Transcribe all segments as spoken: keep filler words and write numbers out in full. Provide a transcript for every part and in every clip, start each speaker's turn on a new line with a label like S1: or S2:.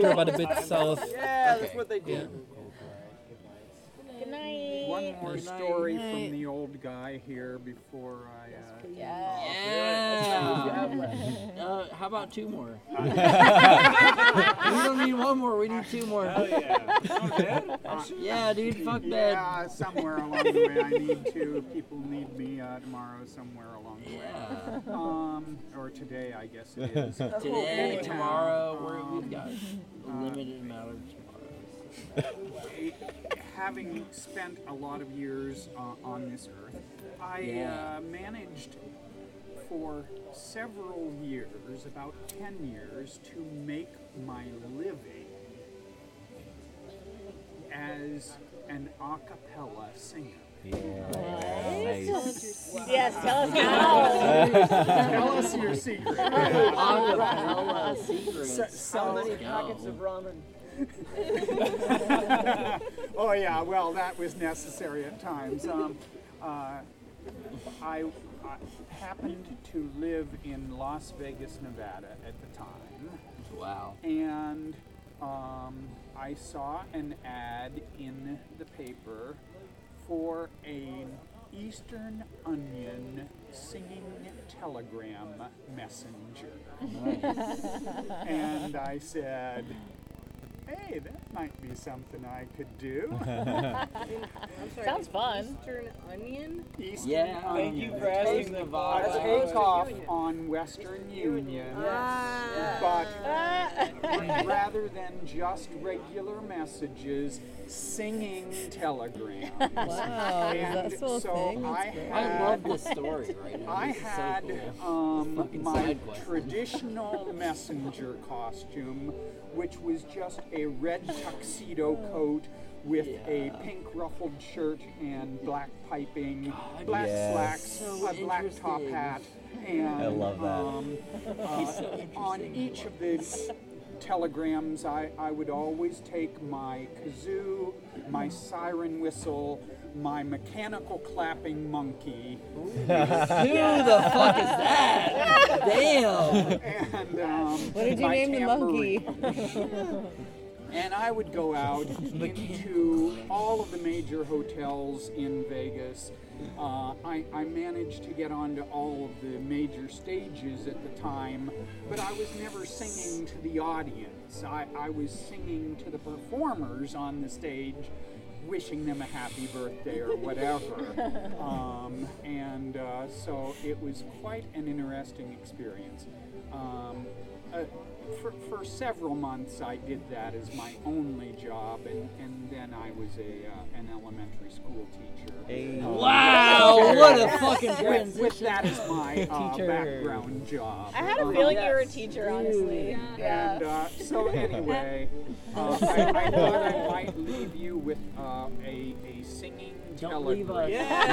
S1: We're about a bit south.
S2: Yeah, that's what they do.
S1: Yeah.
S3: Good night.
S4: One more
S1: Good night.
S4: story
S3: Night.
S4: from the old guy here before I. Uh,
S3: Yeah.
S5: Yeah. Uh, how about two more? We don't need one more. We need two more.
S2: Hell yeah.
S4: uh,
S5: Yeah, dude. Fuck that.
S4: yeah, somewhere along the way I need to. People need me uh, tomorrow somewhere along the way.
S5: Yeah.
S4: Um, or today, I guess it is.
S5: Today,
S4: Anyhow,
S5: tomorrow, we're, we've
S4: um,
S5: got a limited amount of tomorrows.
S4: Having spent a lot of years uh, on this earth, I
S5: Yeah.
S4: uh, managed for several years, about ten years, to make my living as an a cappella singer.
S3: Nice. Yes, tell us how.
S4: Tell us your secret.
S5: Acapella secrets.
S4: So- so-
S2: How many
S5: Go.
S2: packets of ramen?
S4: Oh yeah, well that was necessary at times. Um, uh, I, I happened to live in Las Vegas, Nevada at the time,
S5: Wow.
S4: and um, I saw an ad in the paper for an Eastern Onion singing telegram messenger. And I said, hey, that might be something I could do.
S2: I'm sorry.
S3: Sounds fun.
S2: Eastern Onion?
S4: Eastern
S5: Yeah.
S4: Onion.
S2: Thank you for
S4: Take-
S2: asking,
S4: A
S2: Nevada.
S4: takeoff on Western Union, but rather than just regular messages, singing telegrams.
S3: Wow, is
S4: And
S3: that still a
S4: so
S3: thing?
S4: I
S3: That's great.
S5: I
S4: had,
S5: love this story right now.
S4: I
S5: This is so
S4: had
S5: cool.
S4: um,
S5: Fucking
S4: my
S5: side quest.
S4: traditional messenger costume, which was just a red tuxedo coat with a pink ruffled shirt and black piping,
S5: God,
S4: black
S6: yes.
S4: slacks,
S5: So
S4: a black top
S5: interesting.
S4: hat, and
S6: I love that.
S4: Um, uh,
S5: so
S4: on
S5: interesting.
S4: each of the telegrams, I, I would always take my kazoo, my siren whistle, my mechanical clapping monkey,
S5: Who the fuck is that? Damn.
S4: and um,
S3: What did you
S4: my
S3: name the monkey?
S4: tambourine. And I would go out into all of the major hotels in Vegas. Uh, I, I managed to get onto all of the major stages at the time, but I was never singing to the audience. I, I was singing to the performers on the stage, wishing them a happy birthday or whatever. um, and uh, so it was quite an interesting experience. Um, uh, for, for several months I did that as my only job, and, and then I was a uh, an elementary school teacher.
S6: Hey.
S4: Um,
S5: Wow, what a fucking
S4: with,
S5: transition.
S4: with that as my uh,
S6: Teacher.
S4: background job.
S3: I had a
S4: Um,
S3: feeling you were a teacher, honestly.
S4: and
S3: Yeah.
S4: uh, so anyway, uh, I, I thought I might leave you with uh, a, a singing
S5: Don't leave us.
S4: telegram.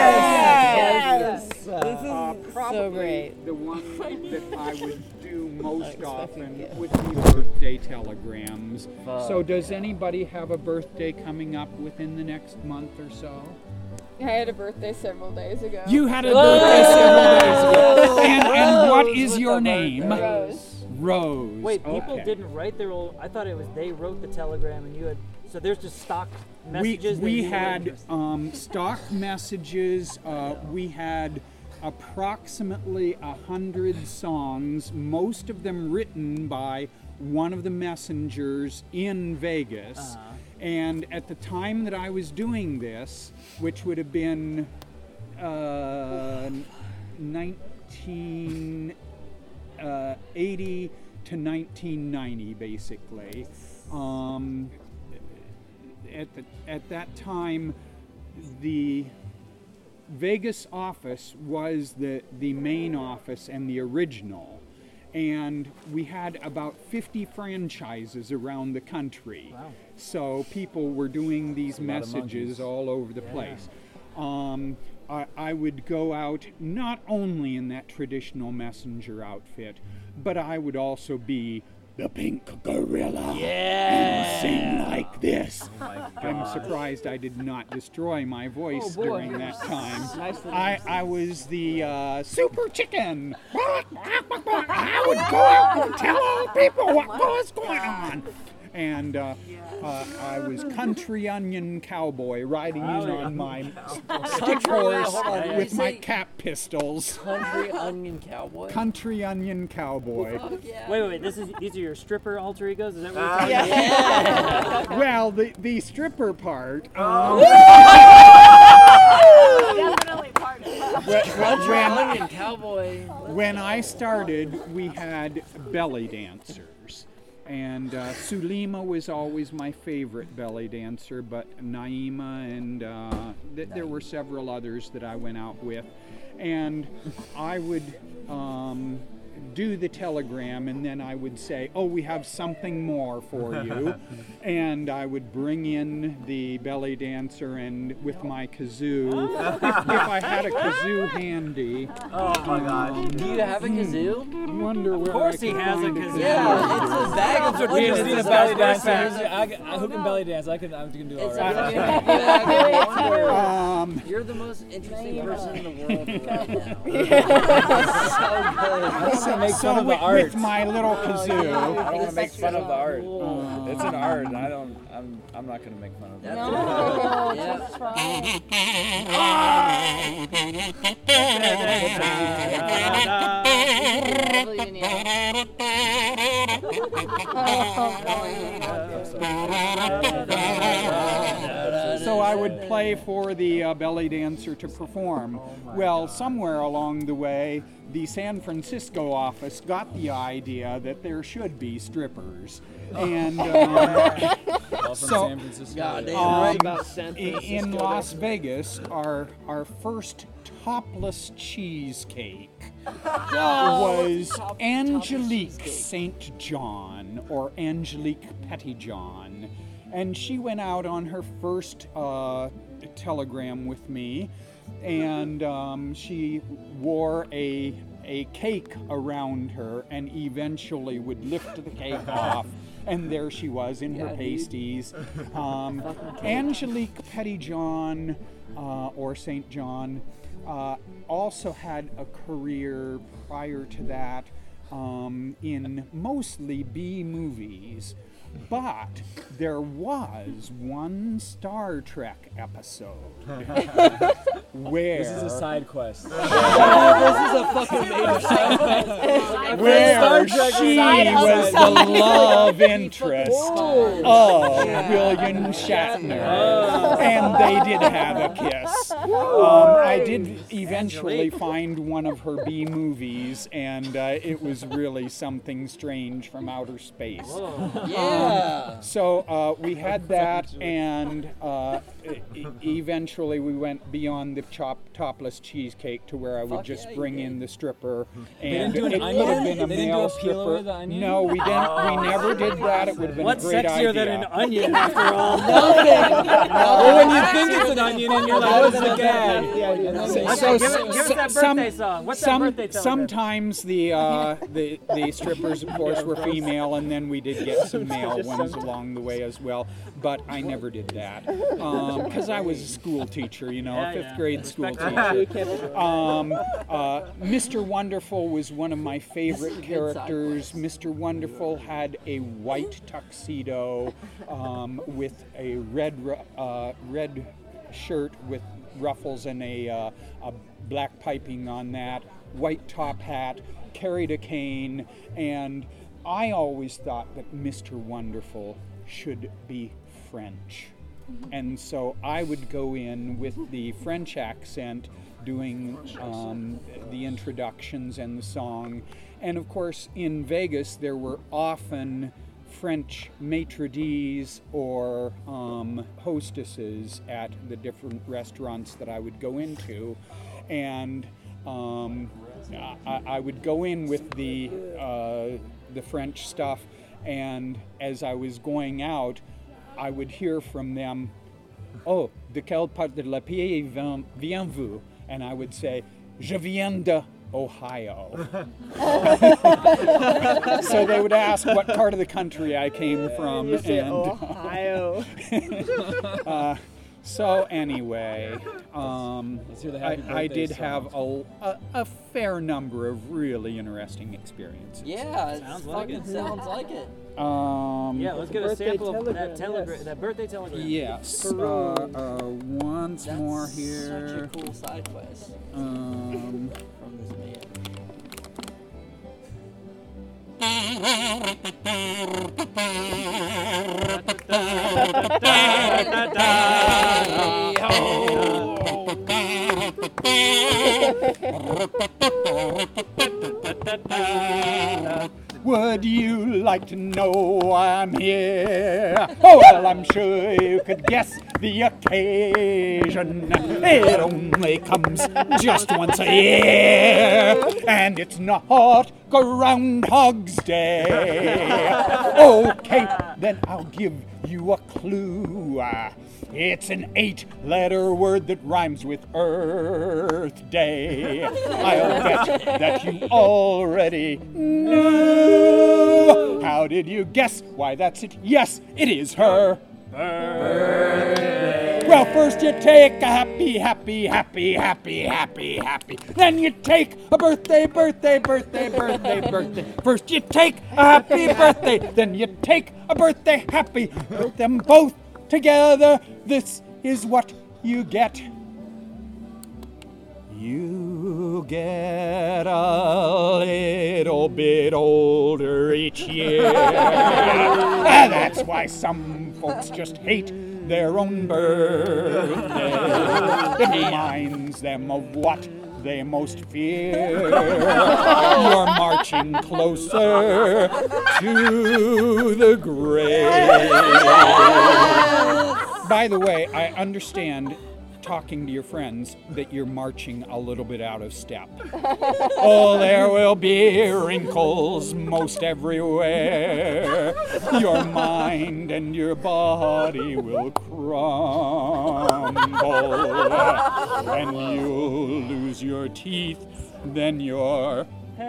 S3: Yes!
S6: Yes.
S4: Uh, probably
S3: so great.
S4: the one that I would do most
S3: Unexpected
S4: often
S3: gift.
S4: would be birthday telegrams. So does anybody have a birthday coming up within the next month or so?
S7: I had a birthday several days ago.
S4: You had a birthday several days ago. And, and what
S5: Rose
S4: is
S5: with
S4: your
S5: the
S4: name?
S5: birthday.
S7: Rose.
S4: Rose.
S8: Wait, people
S4: okay.
S8: didn't write their own. I thought it was they wrote the telegram and you had. So there's just stock
S4: We,
S8: messages. that
S4: we
S8: you
S4: had
S8: wrote.
S4: um, stock messages. Uh, we had approximately a hundred songs, most of them written by one of the messengers in Vegas.
S8: Uh-huh.
S4: And at the time that I was doing this, which would have been uh, nineteen eighty to nineteen ninety, basically. Um, at the at that time, the Vegas office was the the main office and the original, and we had about fifty franchises around the country.
S8: Wow.
S4: So people were doing these
S6: A lot of
S4: messages
S6: monkeys.
S4: all over the
S8: Yeah.
S4: place. Um, I, I would go out not only in that traditional messenger outfit, but I would also be the pink gorilla
S5: Yeah.
S4: and sing like this.
S6: Oh my
S4: I'm
S6: God.
S4: surprised surprised I did not destroy my voice
S5: Oh, boy.
S4: during that time.
S5: Nice little
S4: I, I was the uh, super chicken. I would go out and tell all people what was going on. And uh, uh, I was country onion cowboy riding in on my stick horse
S5: Hold on, did
S4: with
S5: you
S4: my
S5: say
S4: cap pistols.
S5: Country onion cowboy.
S4: Country onion cowboy.
S8: Wait, wait, wait. This is these are your stripper alter egos? Is that what you're
S5: Ah,
S8: talking
S5: yeah.
S8: about?
S4: Well, the, the stripper part. Um,
S3: Definitely part of it.
S5: Country
S4: when,
S5: onion cowboy.
S4: when I started, we had belly dancers. And uh, Sulima was always my favorite belly dancer, but Naima and uh, th- there were several others that I went out with. And I would um, do the telegram, and then I would say, oh, we have something more for you. And I would bring in the belly dancer and with my kazoo, if, if I had a kazoo handy.
S8: Oh my God.
S5: Do you have a kazoo?
S4: I wonder where
S8: Of course
S4: I
S8: he
S4: could
S8: has a
S4: find
S8: kazoo.
S5: Yeah, it's a bag of
S1: We just need a belly
S8: That's
S1: dancer.
S8: perfect.
S1: Here's- I, I, who can belly dance? I can, I can do all
S5: It's a
S1: right.
S5: fucking bag of wonder.
S4: Um,
S5: You're the most interesting person in the world right now.
S1: I don't want to make
S4: so
S1: fun of the
S4: with,
S1: art.
S4: with my little kazoo,
S1: I don't want to make fun of the art.
S5: Cool.
S1: It's an art. and I don't. I'm. I'm not going to make fun of it.
S5: That's
S3: No,
S5: right.
S3: that's fine.
S7: Probably didn't yell.
S4: so I would play for the uh, belly dancer to perform. Well, somewhere along the way, the San Francisco office got the idea that there should be strippers. And uh,
S1: All from
S4: So-
S1: San Francisco.
S5: God damn
S4: Um,
S5: right.
S2: About San
S4: i-
S2: Francisco.
S4: in Las Vegas, our our first topless cheesecake was Angelique Saint John, or Angelique Pettyjohn, and she went out on her first uh, telegram with me, and um, she wore a a cake around her, and eventually would lift the cake off. And there she was in her pasties. Um, Angelique Pettyjohn, uh, or Saint John, uh, also had a career prior to that um, in mostly B movies. But there was one Star Trek episode where
S1: This is a side quest.
S5: This is a fucking major side.
S4: where
S1: Star Trek
S4: she
S1: side
S4: was
S1: hustle.
S4: the love interest of William Shatner, and they did have a kiss. Um, I did eventually find one of her B movies, and uh, it was really something strange from outer space.
S5: Yeah.
S4: So uh, we had that, and uh, e- eventually we went beyond the chop, topless cheesecake to where I would
S5: Fuck
S4: just
S5: yeah, you
S4: bring
S5: did.
S4: in the stripper,
S1: didn't
S4: and
S1: do an
S4: it
S1: onion?
S4: could have been a
S1: They didn't do
S4: male
S1: a peel
S4: stripper.
S1: away the onion?
S4: No, we didn't. We never did that. It would have been
S8: What's
S4: a great
S8: sexier
S4: idea.
S8: than an onion after all?
S1: Well, when you think it's an onion and you're like, what's the gag? And then
S4: So-
S1: they-
S8: Okay,
S4: so
S8: give, it, give us that
S4: some-
S8: birthday song. What's
S4: Some,
S8: that birthday telegram?
S4: sometimes the, uh, the the strippers, of course, were female, and then we did get some male ones along the way as well. But I never did that because I was a school teacher, you know,
S8: Yeah,
S4: a fifth
S8: yeah.
S4: grade school
S8: Respect
S4: teacher. Um, uh, Mister Wonderful was one of my favorite characters. Mister Wonderful had a white tuxedo um, with a red ru- uh, red shirt with ruffles and a, uh, a black piping on that, white top hat, carried a cane, and I always thought that Mister Wonderful should be French. And so I would go in with the French accent doing um, the introductions and the song. And of course, in Vegas, there were often French maitre d's or um, hostesses at the different restaurants that I would go into. And um, I, I would go in with the, uh, the French stuff, and as I was going out, I would hear from them, oh, de quelle part de la pays vien- viens-vous? And I would say, je viens de Ohio. So they would ask what part of the country I came from.
S2: You say
S4: and
S2: Ohio.
S4: uh, So anyway, um,
S1: Let's hear the
S4: I,
S1: happy
S4: I
S1: birthday
S4: did have a, a, a fair number of really interesting experiences.
S5: Yeah, it
S8: Sounds like
S5: fucking
S8: it.
S5: sounds like it.
S4: Um,
S8: Yeah, let's get a
S2: birthday
S8: sample of that
S2: telegram,
S8: telegram,
S2: yes.
S8: that birthday telegram.
S4: Yes. Uh, uh, once
S5: That's
S4: more
S5: such
S4: here.
S5: a cool side quest
S4: Um,
S5: from this man.
S4: Would you like to know why I'm here? Oh, well, I'm sure you could guess the occasion. It only comes just once a year, and it's not Groundhog's Day. Okay, then I'll give you a clue. Uh, It's an eight-letter word that rhymes with Earth Day. I'll bet that you already know. How did you guess? Why, that's it. Yes, it is her birthday. Well, first you take a happy, happy, happy, happy, happy, happy. Then you take a birthday, birthday, birthday, birthday, birthday. First you take a happy birthday. Then you take a birthday, happy. Put them both together, this is what you get. You get a little bit older each year. And that's why some folks just hate their own birthday. It reminds them of what they most fear. You're marching closer to the grave. By the way, I understand, talking to your friends, that you're marching a little bit out of step. Oh, there will be wrinkles most everywhere. Your mind and your body will crumble, and you'll lose your teeth, then your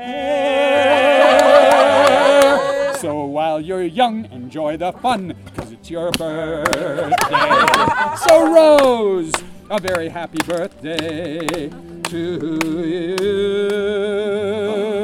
S4: hair. So while you're young, enjoy the fun, because it's your birthday. So Rose, a very happy birthday to you.